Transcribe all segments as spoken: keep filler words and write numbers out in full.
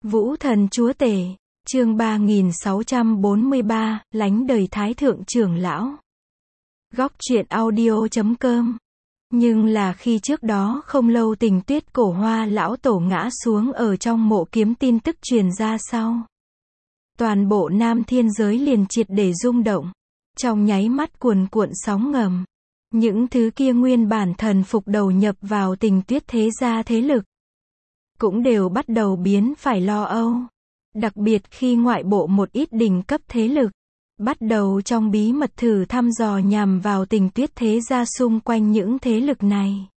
Vũ thần chúa tể, chương ba nghìn sáu trăm bốn mươi ba, lánh đời thái thượng trưởng lão. Góc truyện audio chấm com. Nhưng là khi trước đó không lâu Tình Tuyết Cổ Hoa lão tổ ngã xuống ở trong mộ kiếm tin tức truyền ra sau. Toàn bộ Nam Thiên giới liền triệt để rung động. Trong nháy mắt cuồn cuộn sóng ngầm. Những thứ kia nguyên bản thần phục đầu nhập vào Tình Tuyết thế gia thế lực. Cũng đều bắt đầu biến phải lo âu. Đặc biệt khi ngoại bộ một ít đỉnh cấp thế lực. Bắt đầu trong bí mật thử thăm dò nhằm vào Tình Tuyết thế gia xung quanh những thế lực này.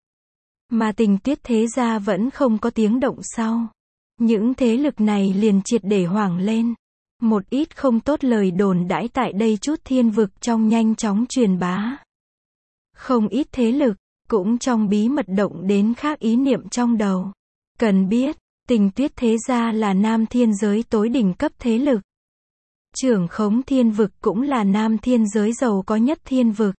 Mà Tình Tuyết thế gia vẫn không có tiếng động sau. Những thế lực này liền triệt để hoảng lên. Một ít không tốt lời đồn đãi tại đây chút thiên vực trong nhanh chóng truyền bá. Không ít thế lực, cũng trong bí mật động đến khác ý niệm trong đầu. Cần biết, Tình Tuyết thế gia là Nam Thiên giới tối đỉnh cấp thế lực. Trưởng khống thiên vực cũng là Nam Thiên giới giàu có nhất thiên vực.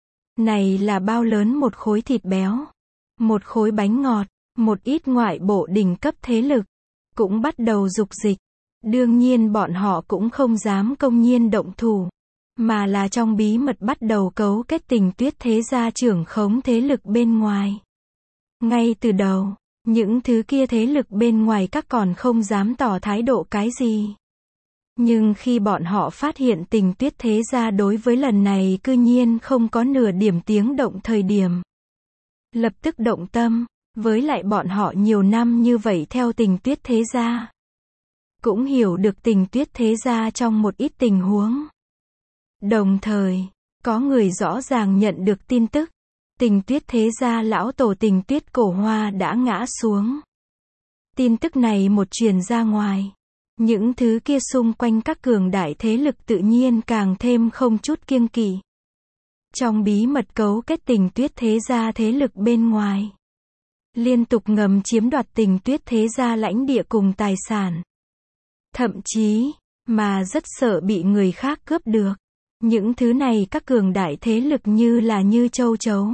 Này là bao lớn một khối thịt béo, một khối bánh ngọt, một ít ngoại bộ đỉnh cấp thế lực, cũng bắt đầu dục dịch. Đương nhiên bọn họ cũng không dám công nhiên động thủ, mà là trong bí mật bắt đầu cấu kết Tình Tuyết thế gia trưởng khống thế lực bên ngoài. Ngay từ đầu, những thứ kia thế lực bên ngoài các còn không dám tỏ thái độ cái gì. Nhưng khi bọn họ phát hiện Tình Tuyết thế gia đối với lần này cư nhiên không có nửa điểm tiếng động thời điểm. Lập tức động tâm, với lại bọn họ nhiều năm như vậy theo Tình Tuyết thế gia. Cũng hiểu được Tình Tuyết thế gia trong một ít tình huống. Đồng thời, có người rõ ràng nhận được tin tức. Tình Tuyết thế gia lão tổ Tình Tuyết Cổ Hoa đã ngã xuống. Tin tức này một truyền ra ngoài. Những thứ kia xung quanh các cường đại thế lực tự nhiên càng thêm không chút kiêng kỵ. Trong bí mật cấu kết Tình Tuyết thế gia thế lực bên ngoài. Liên tục ngầm chiếm đoạt Tình Tuyết thế gia lãnh địa cùng tài sản. Thậm chí, mà rất sợ bị người khác cướp được. Những thứ này các cường đại thế lực như là như châu chấu.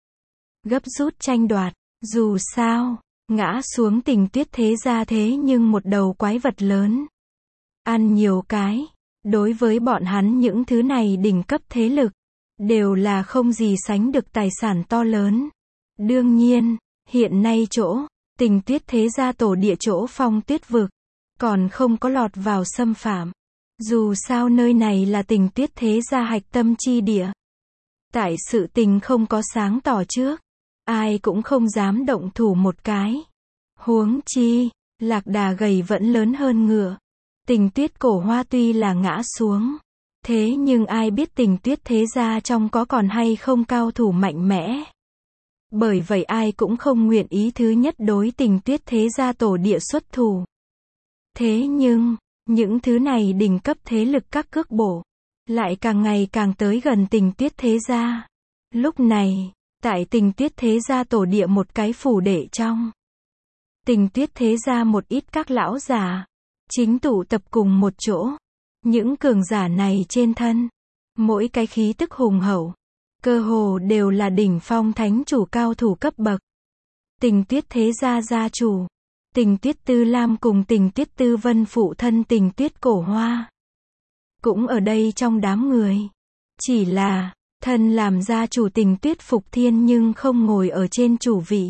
Gấp rút tranh đoạt, dù sao, ngã xuống Tình Tuyết thế gia thế nhưng một đầu quái vật lớn. Ăn nhiều cái, đối với bọn hắn những thứ này đỉnh cấp thế lực, đều là không gì sánh được tài sản to lớn. Đương nhiên, hiện nay chỗ, Tình Tuyết thế gia tổ địa chỗ Phong Tuyết vực, còn không có lọt vào xâm phạm. Dù sao nơi này là Tình Tuyết thế gia hạch tâm chi địa. Tại sự tình không có sáng tỏ trước, ai cũng không dám động thủ một cái. Huống chi, lạc đà gầy vẫn lớn hơn ngựa. Tình Tuyết Cổ Hoa tuy là ngã xuống, thế nhưng ai biết Tình Tuyết thế gia trong có còn hay không cao thủ mạnh mẽ. Bởi vậy ai cũng không nguyện ý thứ nhất đối Tình Tuyết thế gia tổ địa xuất thủ. Thế nhưng, những thứ này đỉnh cấp thế lực các cước bộ, lại càng ngày càng tới gần Tình Tuyết thế gia. Lúc này, tại Tình Tuyết thế gia tổ địa một cái phủ đệ trong. Tình Tuyết thế gia một ít các lão già, chính tụ tập cùng một chỗ. Những cường giả này trên thân, mỗi cái khí tức hùng hậu, cơ hồ đều là đỉnh phong thánh chủ cao thủ cấp bậc. Tình Tuyết thế gia gia chủ, Tình Tuyết Tư Lam cùng Tình Tuyết Tư Vân phụ thân Tình Tuyết Cổ Hoa. Cũng ở đây trong đám người. Chỉ là, thân làm gia chủ Tình Tuyết Phục Thiên nhưng không ngồi ở trên chủ vị.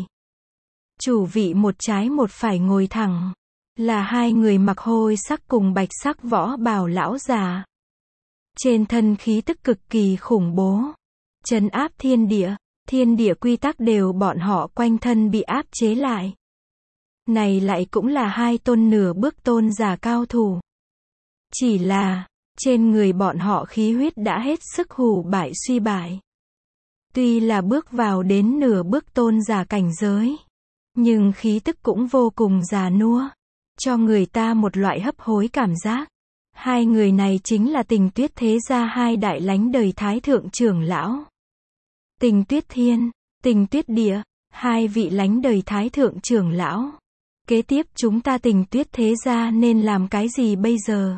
Chủ vị một trái một phải ngồi thẳng. Là hai người mặc hôi sắc cùng bạch sắc võ bào lão già. Trên thân khí tức cực kỳ khủng bố. Trấn áp thiên địa, thiên địa quy tắc đều bọn họ quanh thân bị áp chế lại. Này lại cũng là hai tôn nửa bước tôn giả cao thủ. Chỉ là, trên người bọn họ khí huyết đã hết sức hủ bại suy bại. Tuy là bước vào đến nửa bước tôn giả cảnh giới, nhưng khí tức cũng vô cùng già nua, cho người ta một loại hấp hối cảm giác. Hai người này chính là Tình Tuyết thế gia hai đại lánh đời thái thượng trưởng lão. Tình Tuyết Thiên, Tình Tuyết Địa, hai vị lánh đời thái thượng trưởng lão. Kế tiếp chúng ta Tình Tuyết thế gia nên làm cái gì bây giờ?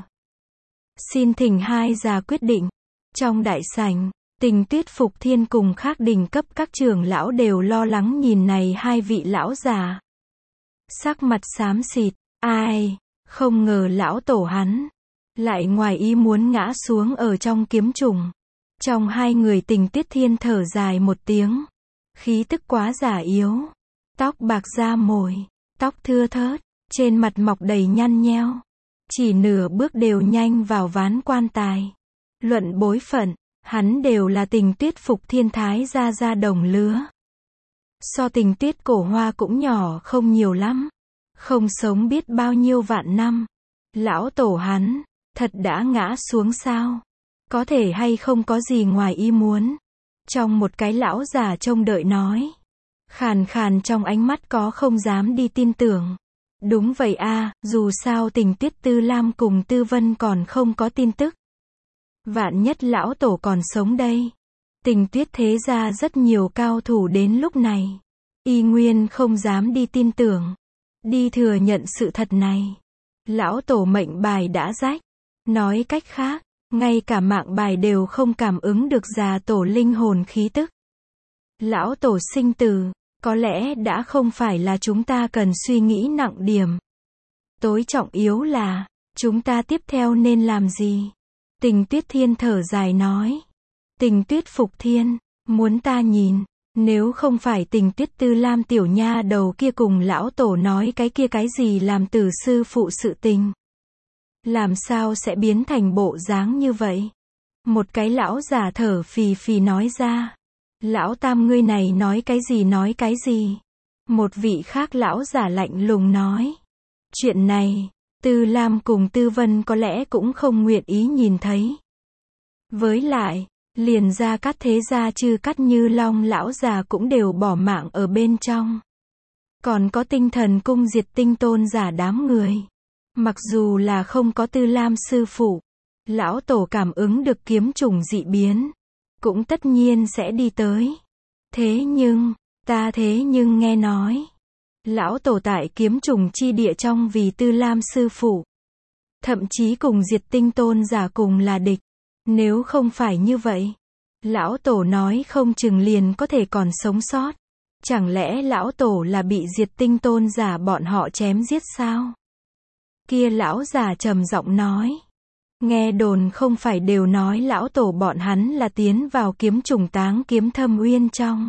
Xin thỉnh hai già quyết định. Trong đại sảnh, Tình Tuyết Phục Thiên cùng khác đỉnh cấp các trưởng lão đều lo lắng nhìn này hai vị lão già. Sắc mặt xám xịt, ai, Không ngờ lão tổ hắn lại ngoài ý muốn ngã xuống ở trong kiếm trùng. Trong hai người Tình Tuyết Thiên thở dài một tiếng. Khí tức quá già yếu. Tóc bạc da mồi, tóc thưa thớt, trên mặt mọc đầy nhăn nheo. Chỉ nửa bước đều nhanh vào ván quan tài. Luận bối phận, hắn đều là Tình Tuyết Phục Thiên thái gia gia đồng lứa. So Tình Tuyết Cổ Hoa cũng nhỏ không nhiều lắm. Không sống biết bao nhiêu vạn năm. Lão tổ hắn, thật đã ngã xuống sao? Có thể hay không có gì ngoài ý muốn? Trong một cái lão già trông đợi nói. Khàn khàn trong ánh mắt có không dám đi tin tưởng. Đúng vậy a, dù sao Tình Tuyết Tư Lam cùng Tư Vân còn không có tin tức. Vạn nhất lão tổ còn sống đây. Tình Tuyết thế gia rất nhiều cao thủ đến lúc này. Y nguyên không dám đi tin tưởng. Đi thừa nhận sự thật này. Lão tổ mệnh bài đã rách. Nói cách khác, ngay cả mạng bài đều không cảm ứng được già tổ linh hồn khí tức. Lão tổ sinh tử, có lẽ đã không phải là chúng ta cần suy nghĩ nặng điểm. Tối trọng yếu là, chúng ta tiếp theo nên làm gì? Tình Tuyết Thiên thở dài nói. Tình Tuyết Phục Thiên, muốn ta nhìn, nếu không phải Tình Tuyết Tư Lam tiểu nha đầu kia cùng lão tổ nói cái kia cái gì làm từ sư phụ sự tình. Làm sao sẽ biến thành bộ dáng như vậy? Một cái lão già thở phì phì nói ra. Lão tam ngươi này nói cái gì nói cái gì? Một vị khác lão già lạnh lùng nói. Chuyện này, Tư Lam cùng Tư Vân có lẽ cũng không nguyện ý nhìn thấy. Với lại, liền Gia Cát thế gia Chư Cát Như Long lão già cũng đều bỏ mạng ở bên trong. Còn có Tinh Thần Cung Diệt Tinh tôn giả đám người. Mặc dù là không có Tư Lam sư phụ, lão tổ cảm ứng được kiếm trùng dị biến, cũng tất nhiên sẽ đi tới. Thế nhưng, ta thế nhưng nghe nói, lão tổ tại kiếm trùng chi địa trong vì Tư Lam sư phụ, thậm chí cùng Diệt Tinh tôn giả cùng là địch. Nếu không phải như vậy, lão tổ nói không chừng liền có thể còn sống sót. Chẳng lẽ lão tổ là bị Diệt Tinh tôn giả bọn họ chém giết sao? Kia lão già trầm giọng nói. Nghe đồn không phải đều nói lão tổ bọn hắn là tiến vào kiếm trùng Táng Kiếm Thâm Uyên trong.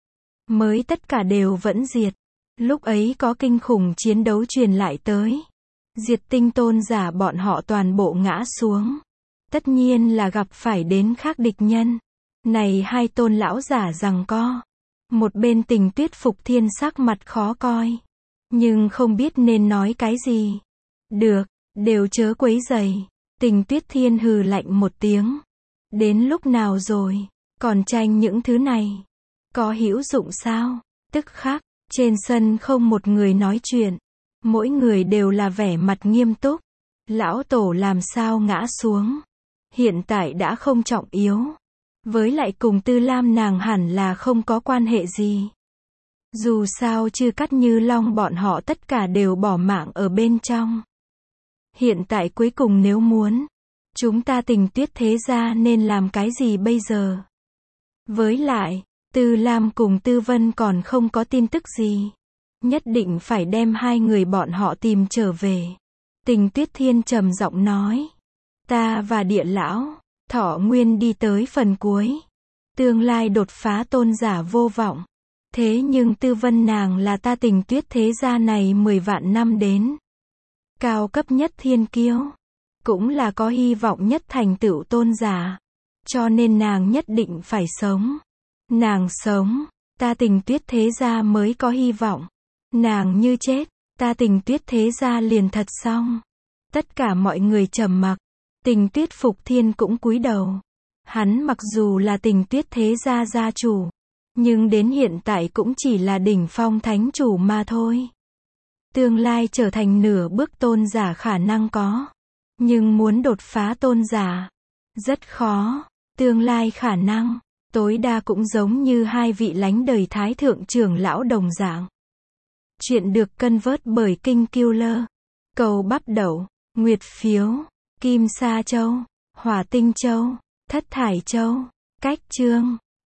Mới tất cả đều vẫn diệt. Lúc ấy có kinh khủng chiến đấu truyền lại tới. Diệt Tinh tôn giả bọn họ toàn bộ ngã xuống. Tất nhiên là gặp phải đến khác địch nhân. Này hai tôn lão giả giằng co. Một bên Tình Tuyết Phục Thiên sắc mặt khó coi. Nhưng không biết nên nói cái gì. Được, đều chớ quấy rầy. Tình Tuyết Thiên hừ lạnh một tiếng. Đến lúc nào rồi, còn tranh những thứ này. Có hữu dụng sao? Tức khắc, trên sân không một người nói chuyện. Mỗi người đều là vẻ mặt nghiêm túc. Lão tổ làm sao ngã xuống. Hiện tại đã không trọng yếu. Với lại cùng Tư Lam nàng hẳn là không có quan hệ gì. Dù sao Chư Cát Như Long bọn họ tất cả đều bỏ mạng ở bên trong. Hiện tại cuối cùng nếu muốn, chúng ta Tình Tuyết thế gia nên làm cái gì bây giờ? Với lại, Tư Lam cùng Tư Vân còn không có tin tức gì. Nhất định phải đem hai người bọn họ tìm trở về. Tình Tuyết Thiên trầm giọng nói. Ta và Địa lão, Thọ Nguyên đi tới phần cuối. Tương lai đột phá tôn giả vô vọng. Thế nhưng Tư Vân nàng là ta Tình Tuyết thế gia này mười vạn năm đến. Cao cấp nhất thiên kiêu. Cũng là có hy vọng nhất thành tựu tôn giả. Cho nên nàng nhất định phải sống. Nàng sống, ta Tình Tuyết thế gia mới có hy vọng. Nàng như chết, ta Tình Tuyết thế gia liền thật xong. Tất cả mọi người trầm mặc. Tình Tuyết Phục Thiên cũng cúi đầu. Hắn mặc dù là Tình Tuyết thế gia gia chủ, nhưng đến hiện tại cũng chỉ là đỉnh phong thánh chủ mà thôi. Tương lai trở thành nửa bước tôn giả khả năng có. Nhưng muốn đột phá tôn giả, rất khó. Tương lai khả năng, tối đa cũng giống như hai vị lánh đời thái thượng trưởng lão đồng dạng. Chuyện được cân vớt bởi Kinh Killer. Cầu bắp đậu, nguyệt phiếu, kim sa châu, hỏa tinh châu, thất thải châu, cách chương.